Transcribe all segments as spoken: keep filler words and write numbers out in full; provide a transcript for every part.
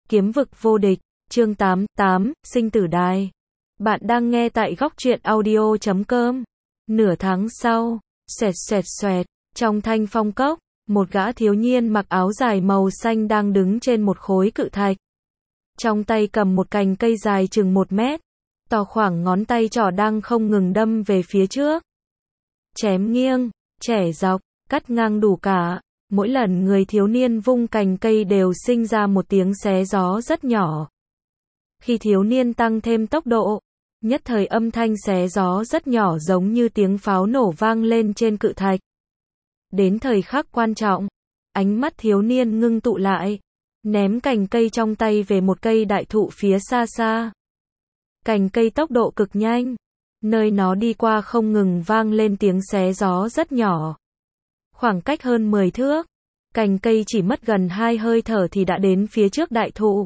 Kiếm vực vô địch, chương tám, tám, sinh tử đài. Bạn đang nghe tại góc truyện audio chấm com. Nửa tháng sau, xoẹt xoẹt xoẹt, trong thanh phong cốc, một gã thiếu niên mặc áo dài màu xanh đang đứng trên một khối cự thạch. Trong tay cầm một cành cây dài chừng một mét, to khoảng ngón tay trỏ đang không ngừng đâm về phía trước. Chém nghiêng, chẻ dọc, cắt ngang đủ cả. Mỗi lần người thiếu niên vung cành cây đều sinh ra một tiếng xé gió rất nhỏ. Khi thiếu niên tăng thêm tốc độ, nhất thời âm thanh xé gió rất nhỏ giống như tiếng pháo nổ vang lên trên cự thạch. Đến thời khắc quan trọng, ánh mắt thiếu niên ngưng tụ lại, ném cành cây trong tay về một cây đại thụ phía xa xa. Cành cây tốc độ cực nhanh, nơi nó đi qua không ngừng vang lên tiếng xé gió rất nhỏ. Khoảng cách hơn mười thước, cành cây chỉ mất gần hai hơi thở thì đã đến phía trước đại thụ.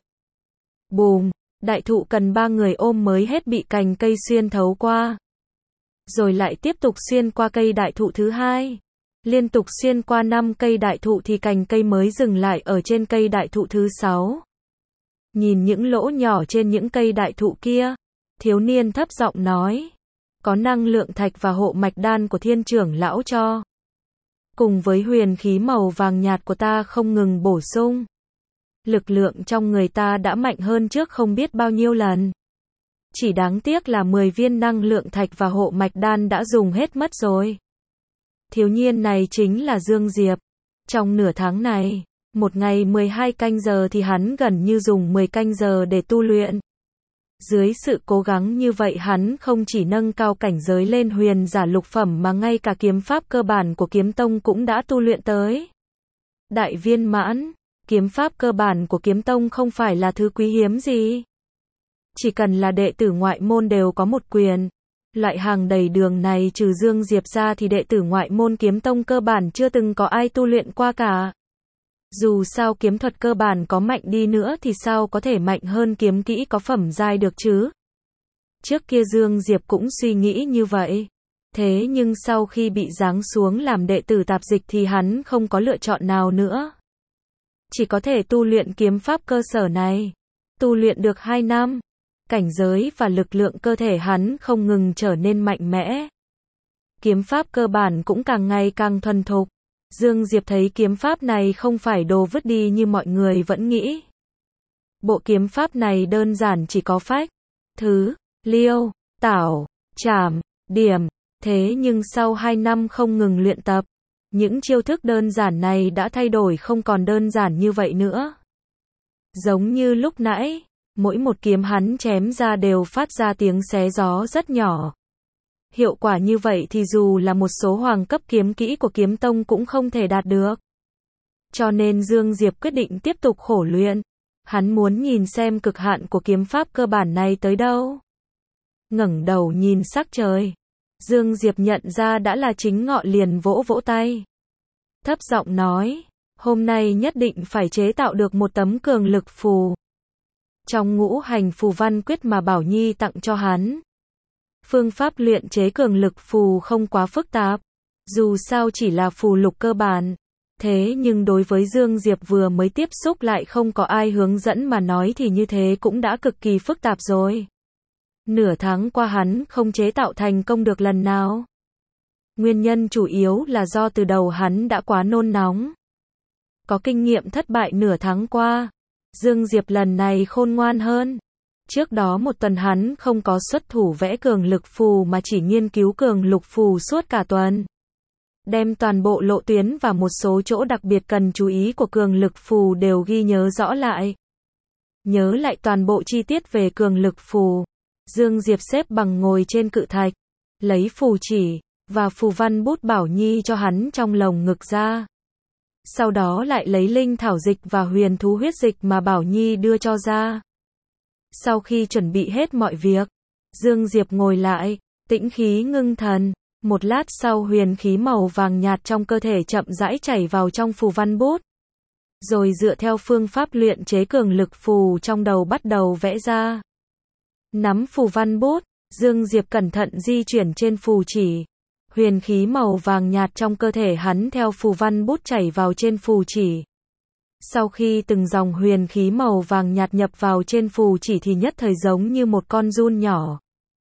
Bùm, đại thụ cần ba người ôm mới hết bị cành cây xuyên thấu qua. Rồi lại tiếp tục xuyên qua cây đại thụ thứ hai. Liên tục xuyên qua năm cây đại thụ thì cành cây mới dừng lại ở trên cây đại thụ thứ sáu. Nhìn những lỗ nhỏ trên những cây đại thụ kia, thiếu niên thấp giọng nói, có năng lượng thạch và hộ mạch đan của thiên trưởng lão cho. Cùng với huyền khí màu vàng nhạt của ta không ngừng bổ sung. Lực lượng trong người ta đã mạnh hơn trước không biết bao nhiêu lần. Chỉ đáng tiếc là mười viên năng lượng thạch và hộ mạch đan đã dùng hết mất rồi. Thiếu niên này chính là Dương Diệp. Trong nửa tháng này, một ngày mười hai canh giờ thì hắn gần như dùng mười canh giờ để tu luyện. Dưới sự cố gắng như vậy hắn không chỉ nâng cao cảnh giới lên huyền giả lục phẩm mà ngay cả kiếm pháp cơ bản của kiếm tông cũng đã tu luyện tới đại viên mãn. Kiếm pháp cơ bản của kiếm tông không phải là thứ quý hiếm gì. Chỉ cần là đệ tử ngoại môn đều có một quyền. Loại hàng đầy đường này trừ Dương Diệp ra thì đệ tử ngoại môn kiếm tông cơ bản chưa từng có ai tu luyện qua cả. Dù sao kiếm thuật cơ bản có mạnh đi nữa thì sao có thể mạnh hơn kiếm kỹ có phẩm giai được chứ? Trước kia Dương Diệp cũng suy nghĩ như vậy. Thế nhưng sau khi bị giáng xuống làm đệ tử tạp dịch thì hắn không có lựa chọn nào nữa. Chỉ có thể tu luyện kiếm pháp cơ sở này. Tu luyện được hai năm, cảnh giới và lực lượng cơ thể hắn không ngừng trở nên mạnh mẽ. Kiếm pháp cơ bản cũng càng ngày càng thuần thục. Dương Diệp thấy kiếm pháp này không phải đồ vứt đi như mọi người vẫn nghĩ. Bộ kiếm pháp này đơn giản chỉ có phách, thứ, liêu, tảo, trảm, điểm. Thế nhưng sau hai năm không ngừng luyện tập, những chiêu thức đơn giản này đã thay đổi không còn đơn giản như vậy nữa. Giống như lúc nãy, mỗi một kiếm hắn chém ra đều phát ra tiếng xé gió rất nhỏ. Hiệu quả như vậy thì dù là một số hoàng cấp kiếm kỹ của kiếm tông cũng không thể đạt được. Cho nên Dương Diệp quyết định tiếp tục khổ luyện. Hắn muốn nhìn xem cực hạn của kiếm pháp cơ bản này tới đâu. Ngẩng đầu nhìn sắc trời, Dương Diệp nhận ra đã là chính ngọ liền vỗ vỗ tay. Thấp giọng nói, hôm nay nhất định phải chế tạo được một tấm cường lực phù. Trong ngũ hành phù văn quyết mà Bảo Nhi tặng cho hắn. Phương pháp luyện chế cường lực phù không quá phức tạp, dù sao chỉ là phù lục cơ bản. Thế nhưng đối với Dương Diệp vừa mới tiếp xúc lại không có ai hướng dẫn mà nói thì như thế cũng đã cực kỳ phức tạp rồi. Nửa tháng qua hắn không chế tạo thành công được lần nào. Nguyên nhân chủ yếu là do từ đầu hắn đã quá nôn nóng. Có kinh nghiệm thất bại nửa tháng qua, Dương Diệp lần này khôn ngoan hơn. Trước đó một tuần hắn không có xuất thủ vẽ cường lực phù mà chỉ nghiên cứu cường lục phù suốt cả tuần. Đem toàn bộ lộ tuyến và một số chỗ đặc biệt cần chú ý của cường lực phù đều ghi nhớ rõ lại. Nhớ lại toàn bộ chi tiết về cường lực phù. Dương Diệp xếp bằng ngồi trên cự thạch, lấy phù chỉ và phù văn bút Bảo Nhi cho hắn trong lồng ngực ra. Sau đó lại lấy linh thảo dịch và huyền thú huyết dịch mà Bảo Nhi đưa cho ra. Sau khi chuẩn bị hết mọi việc, Dương Diệp ngồi lại, tĩnh khí ngưng thần. Một lát sau huyền khí màu vàng nhạt trong cơ thể chậm rãi chảy vào trong phù văn bút. Rồi dựa theo phương pháp luyện chế cường lực phù trong đầu bắt đầu vẽ ra. Nắm phù văn bút, Dương Diệp cẩn thận di chuyển trên phù chỉ. Huyền khí màu vàng nhạt trong cơ thể hắn theo phù văn bút chảy vào trên phù chỉ. Sau khi từng dòng huyền khí màu vàng nhạt nhập vào trên phù chỉ thì nhất thời giống như một con giun nhỏ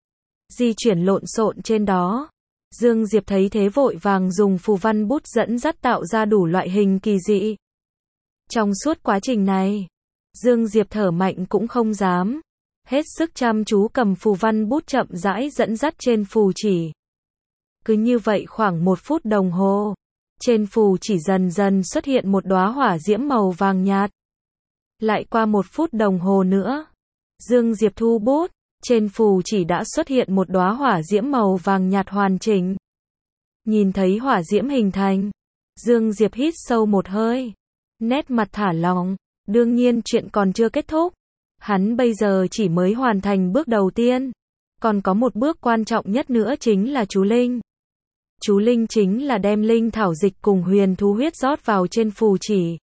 di chuyển lộn xộn trên đó. Dương Diệp thấy thế vội vàng dùng phù văn bút dẫn dắt tạo ra đủ loại hình kỳ dị. Trong suốt quá trình này, Dương Diệp thở mạnh cũng không dám, hết sức chăm chú cầm phù văn bút chậm rãi dẫn dắt trên phù chỉ. Cứ như vậy khoảng một phút đồng hồ, trên phù chỉ dần dần xuất hiện một đóa hỏa diễm màu vàng nhạt. Lại qua một phút đồng hồ nữa, Dương Diệp thu bút, trên phù chỉ đã xuất hiện một đóa hỏa diễm màu vàng nhạt hoàn chỉnh. Nhìn thấy hỏa diễm hình thành, Dương Diệp hít sâu một hơi, nét mặt thả lỏng. Đương nhiên chuyện còn chưa kết thúc, hắn bây giờ chỉ mới hoàn thành bước đầu tiên, còn có một bước quan trọng nhất nữa chính là chú linh. Chú linh chính là đem linh thảo dịch cùng huyền thú huyết rót vào trên phù chỉ.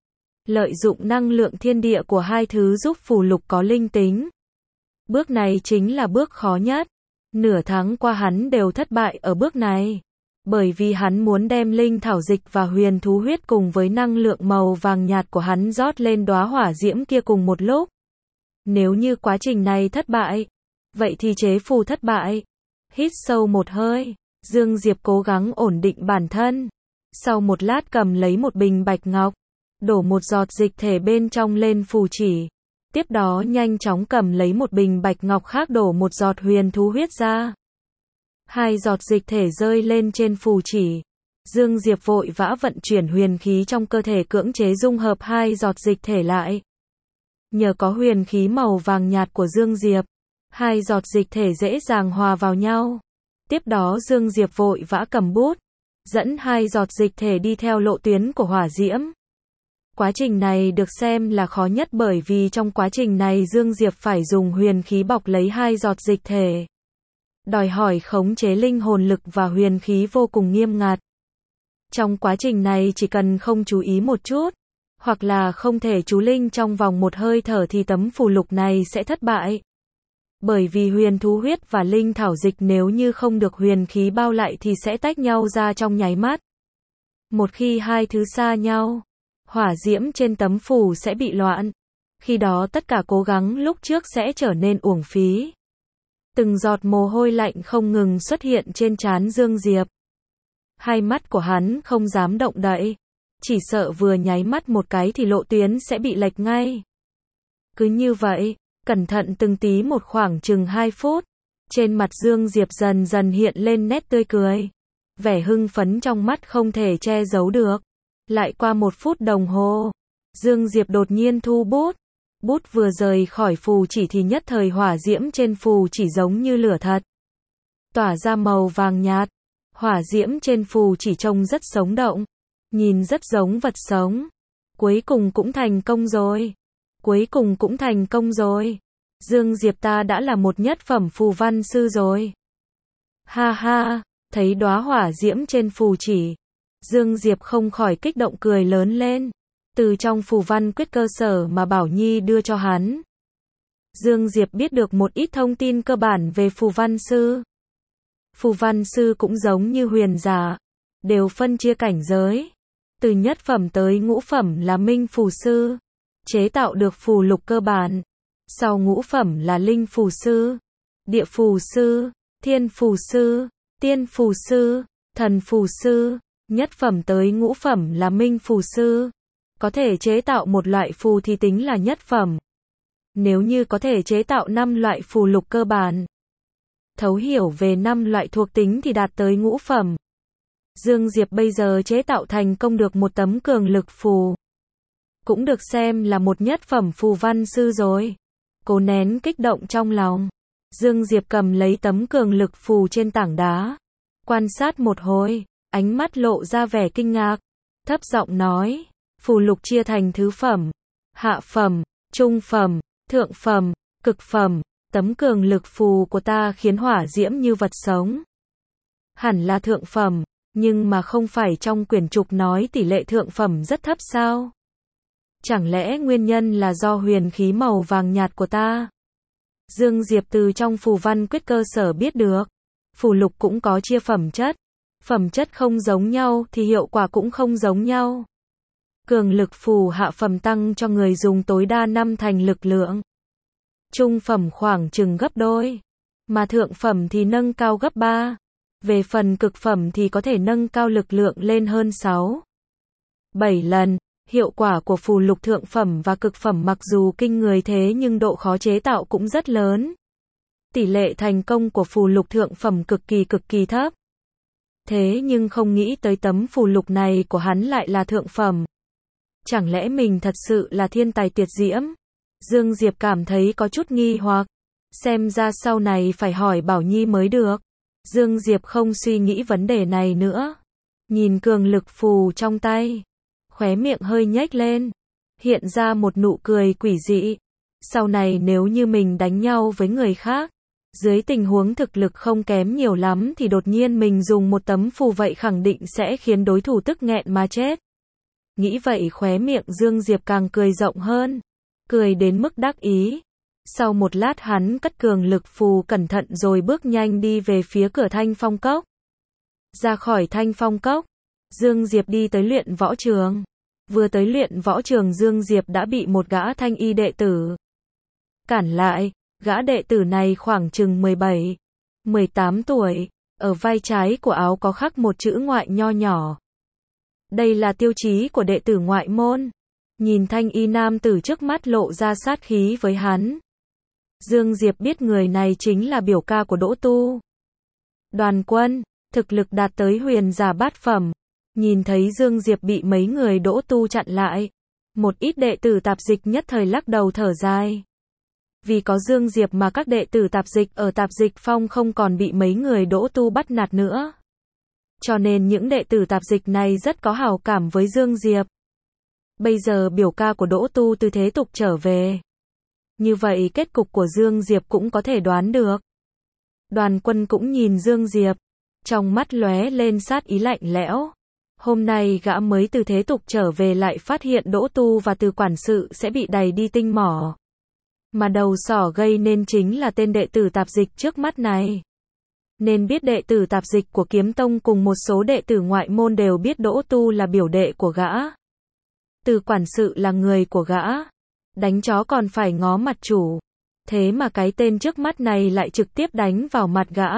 Lợi dụng năng lượng thiên địa của hai thứ giúp phù lục có linh tính. Bước này chính là bước khó nhất. Nửa tháng qua hắn đều thất bại ở bước này. Bởi vì hắn muốn đem linh thảo dịch và huyền thú huyết cùng với năng lượng màu vàng nhạt của hắn rót lên đóa hỏa diễm kia cùng một lúc. Nếu như quá trình này thất bại, vậy thì chế phù thất bại. Hít sâu một hơi, Dương Diệp cố gắng ổn định bản thân. Sau một lát cầm lấy một bình bạch ngọc, đổ một giọt dịch thể bên trong lên phù chỉ. Tiếp đó nhanh chóng cầm lấy một bình bạch ngọc khác đổ một giọt huyền thú huyết ra. Hai giọt dịch thể rơi lên trên phù chỉ. Dương Diệp vội vã vận chuyển huyền khí trong cơ thể cưỡng chế dung hợp hai giọt dịch thể lại. Nhờ có huyền khí màu vàng nhạt của Dương Diệp, hai giọt dịch thể dễ dàng hòa vào nhau. Tiếp đó Dương Diệp vội vã cầm bút, dẫn hai giọt dịch thể đi theo lộ tuyến của hỏa diễm. Quá trình này được xem là khó nhất bởi vì trong quá trình này Dương Diệp phải dùng huyền khí bọc lấy hai giọt dịch thể. Đòi hỏi khống chế linh hồn lực và huyền khí vô cùng nghiêm ngặt. Trong quá trình này chỉ cần không chú ý một chút, hoặc là không thể chú linh trong vòng một hơi thở thì tấm phù lục này sẽ thất bại. Bởi vì huyền thú huyết và linh thảo dịch nếu như không được huyền khí bao lại thì sẽ tách nhau ra trong nháy mắt. Một khi hai thứ xa nhau, hỏa diễm trên tấm phù sẽ bị loạn. Khi đó tất cả cố gắng lúc trước sẽ trở nên uổng phí. Từng giọt mồ hôi lạnh không ngừng xuất hiện trên trán Dương Diệp. Hai mắt của hắn không dám động đậy, chỉ sợ vừa nháy mắt một cái thì lộ tuyến sẽ bị lệch ngay. Cứ như vậy, cẩn thận từng tí một khoảng chừng hai phút, trên mặt Dương Diệp dần dần hiện lên nét tươi cười. Vẻ hưng phấn trong mắt không thể che giấu được. Lại qua một phút đồng hồ, Dương Diệp đột nhiên thu bút. Bút vừa rời khỏi phù chỉ thì nhất thời hỏa diễm trên phù chỉ giống như lửa thật, tỏa ra màu vàng nhạt. Hỏa diễm trên phù chỉ trông rất sống động, nhìn rất giống vật sống. Cuối cùng cũng thành công rồi. Cuối cùng cũng thành công rồi. Dương Diệp ta đã là một nhất phẩm phù văn sư rồi. Ha ha, thấy đóa hỏa diễm trên phù chỉ, Dương Diệp không khỏi kích động cười lớn lên. Từ trong phù văn quyết cơ sở mà Bảo Nhi đưa cho hắn, Dương Diệp biết được một ít thông tin cơ bản về phù văn sư. Phù văn sư cũng giống như huyền giả, đều phân chia cảnh giới. Từ nhất phẩm tới ngũ phẩm là minh phù sư, chế tạo được phù lục cơ bản. Sau ngũ phẩm là linh phù sư, địa phù sư, thiên phù sư, tiên phù sư, thần phù sư. Nhất phẩm tới ngũ phẩm là minh phù sư. Có thể chế tạo một loại phù thì tính là nhất phẩm. Nếu như có thể chế tạo năm loại phù lục cơ bản, thấu hiểu về năm loại thuộc tính thì đạt tới ngũ phẩm. Dương Diệp bây giờ chế tạo thành công được một tấm cường lực phù, cũng được xem là một nhất phẩm phù văn sư rồi. Cố nén kích động trong lòng, Dương Diệp cầm lấy tấm cường lực phù trên tảng đá, quan sát một hồi, ánh mắt lộ ra vẻ kinh ngạc, thấp giọng nói, phù lục chia thành thứ phẩm, hạ phẩm, trung phẩm, thượng phẩm, cực phẩm. Tấm cường lực phù của ta khiến hỏa diễm như vật sống. Hẳn là thượng phẩm, nhưng mà không phải trong quyển trục nói tỷ lệ thượng phẩm rất thấp sao? Chẳng lẽ nguyên nhân là do huyền khí màu vàng nhạt của ta? Dương Diệp từ trong phù văn quyết cơ sở biết được, phù lục cũng có chia phẩm chất. Phẩm chất không giống nhau thì hiệu quả cũng không giống nhau. Cường lực phù hạ phẩm tăng cho người dùng tối đa năm thành lực lượng. Trung phẩm khoảng chừng gấp đôi. Mà thượng phẩm thì nâng cao gấp ba. Về phần cực phẩm thì có thể nâng cao lực lượng lên hơn sáu, bảy lần. Hiệu quả của phù lục thượng phẩm và cực phẩm mặc dù kinh người thế nhưng độ khó chế tạo cũng rất lớn. Tỷ lệ thành công của phù lục thượng phẩm cực kỳ cực kỳ thấp. Thế nhưng không nghĩ tới tấm phù lục này của hắn lại là thượng phẩm. Chẳng lẽ mình thật sự là thiên tài tuyệt diễm? Dương Diệp cảm thấy có chút nghi hoặc. Xem ra sau này phải hỏi Bảo Nhi mới được. Dương Diệp không suy nghĩ vấn đề này nữa. Nhìn cường lực phù trong tay. Khóe miệng hơi nhếch lên. Hiện ra một nụ cười quỷ dị. Sau này nếu như mình đánh nhau với người khác. Dưới tình huống thực lực không kém nhiều lắm thì đột nhiên mình dùng một tấm phù vậy khẳng định sẽ khiến đối thủ tức nghẹn mà chết. Nghĩ vậy khóe miệng Dương Diệp càng cười rộng hơn. Cười đến mức đắc ý. Sau một lát hắn cất cường lực phù cẩn thận rồi bước nhanh đi về phía cửa Thanh Phong Cốc. Ra khỏi Thanh Phong Cốc, Dương Diệp đi tới luyện võ trường. Vừa tới luyện võ trường Dương Diệp đã bị một gã thanh y đệ tử cản lại. Gã đệ tử này khoảng chừng mười bảy, mười tám tuổi, ở vai trái của áo có khắc một chữ ngoại nho nhỏ. Đây là tiêu chí của đệ tử ngoại môn. Nhìn thanh y nam tử trước mắt lộ ra sát khí với hắn. Dương Diệp biết người này chính là biểu ca của Đỗ Tu. Đoàn Quân, thực lực đạt tới huyền giả bát phẩm. Nhìn thấy Dương Diệp bị mấy người Đỗ Tu chặn lại. Một ít đệ tử tạp dịch nhất thời lắc đầu thở dài. Vì có Dương Diệp mà các đệ tử tạp dịch ở tạp dịch phong không còn bị mấy người Đỗ Tu bắt nạt nữa. Cho nên những đệ tử tạp dịch này rất có hảo cảm với Dương Diệp. Bây giờ biểu ca của Đỗ Tu từ thế tục trở về. Như vậy kết cục của Dương Diệp cũng có thể đoán được. Đoàn Quân cũng nhìn Dương Diệp. Trong mắt lóe lên sát ý lạnh lẽo. Hôm nay gã mới từ thế tục trở về lại phát hiện Đỗ Tu và Từ quản sự sẽ bị đày đi tinh mỏ. Mà đầu sỏ gây nên chính là tên đệ tử tạp dịch trước mắt này. Nên biết đệ tử tạp dịch của Kiếm Tông cùng một số đệ tử ngoại môn đều biết Đỗ Tu là biểu đệ của gã. Từ quản sự là người của gã. Đánh chó còn phải ngó mặt chủ. Thế mà cái tên trước mắt này lại trực tiếp đánh vào mặt gã.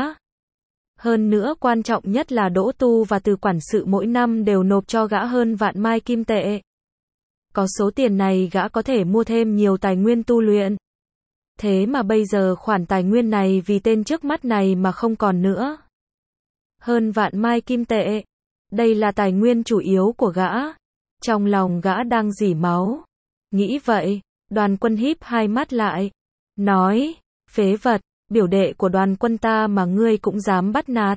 Hơn nữa quan trọng nhất là Đỗ Tu và Từ quản sự mỗi năm đều nộp cho gã hơn vạn mai kim tệ. Có số tiền này gã có thể mua thêm nhiều tài nguyên tu luyện. Thế mà bây giờ khoản tài nguyên này vì tên trước mắt này mà không còn nữa. Hơn vạn mai kim tệ. Đây là tài nguyên chủ yếu của gã. Trong lòng gã đang rỉ máu. Nghĩ vậy, Đoàn Quân híp hai mắt lại. Nói, phế vật, biểu đệ của Đoàn Quân ta mà ngươi cũng dám bắt nạt.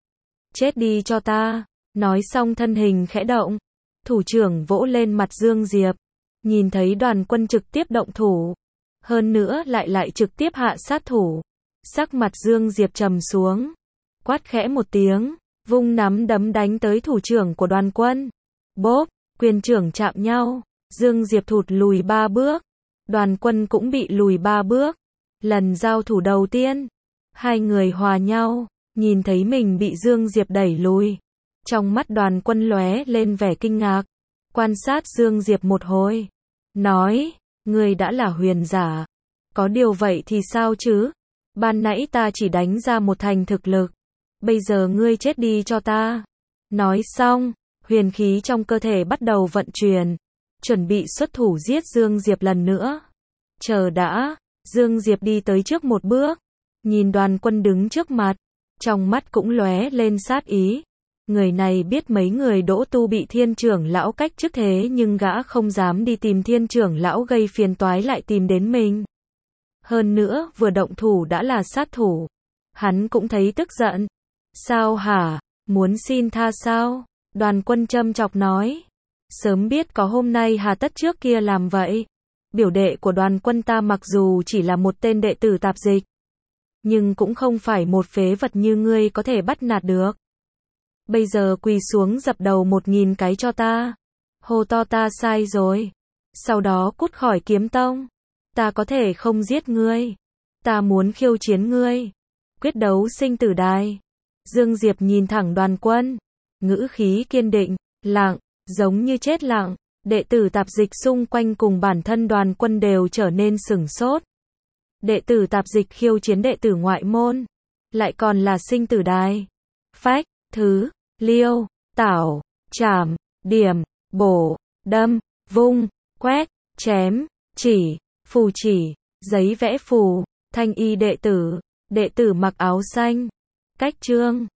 Chết đi cho ta. Nói xong thân hình khẽ động. Thủ trưởng vỗ lên mặt Dương Diệp. Nhìn thấy Đoàn Quân trực tiếp động thủ. Hơn nữa lại lại trực tiếp hạ sát thủ. Sắc mặt Dương Diệp trầm xuống. Quát khẽ một tiếng. Vung nắm đấm đánh tới thủ trưởng của Đoàn Quân. Bốp, quyền trưởng chạm nhau. Dương Diệp thụt lùi ba bước. Đoàn Quân cũng bị lùi ba bước. Lần giao thủ đầu tiên. Hai người hòa nhau. Nhìn thấy mình bị Dương Diệp đẩy lùi. Trong mắt Đoàn Quân lóe lên vẻ kinh ngạc. Quan sát Dương Diệp một hồi. Nói, ngươi đã là huyền giả. Có điều vậy thì sao chứ? Ban nãy ta chỉ đánh ra một thành thực lực. Bây giờ ngươi chết đi cho ta. Nói xong, huyền khí trong cơ thể bắt đầu vận chuyển. Chuẩn bị xuất thủ giết Dương Diệp lần nữa. Chờ đã, Dương Diệp đi tới trước một bước. Nhìn Đoàn Quân đứng trước mặt. Trong mắt cũng lóe lên sát ý. Người này biết mấy người Đỗ Tu bị thiên trưởng lão cách chức thế nhưng gã không dám đi tìm thiên trưởng lão gây phiền toái lại tìm đến mình. Hơn nữa, vừa động thủ đã là sát thủ. Hắn cũng thấy tức giận. Sao hả? Muốn xin tha sao? Đoàn Quân châm chọc nói. Sớm biết có hôm nay hà tất trước kia làm vậy. Biểu đệ của Đoàn Quân ta mặc dù chỉ là một tên đệ tử tạp dịch. Nhưng cũng không phải một phế vật như ngươi có thể bắt nạt được. Bây giờ quỳ xuống dập đầu một nghìn cái cho ta. Hô to ta sai rồi. Sau đó cút khỏi Kiếm Tông. Ta có thể không giết ngươi. Ta muốn khiêu chiến ngươi. Quyết đấu sinh tử đài. Dương Diệp nhìn thẳng Đoàn Quân. Ngữ khí kiên định, lặng, giống như chết lặng. Đệ tử tạp dịch xung quanh cùng bản thân Đoàn Quân đều trở nên sửng sốt. Đệ tử tạp dịch khiêu chiến đệ tử ngoại môn, lại còn là sinh tử đài. Phách, thứ, liêu, tảo, chảm, điểm, bổ, đâm, vung, quét, chém, chỉ, phù chỉ, giấy vẽ phù, thanh y đệ tử, đệ tử mặc áo xanh. Cách chương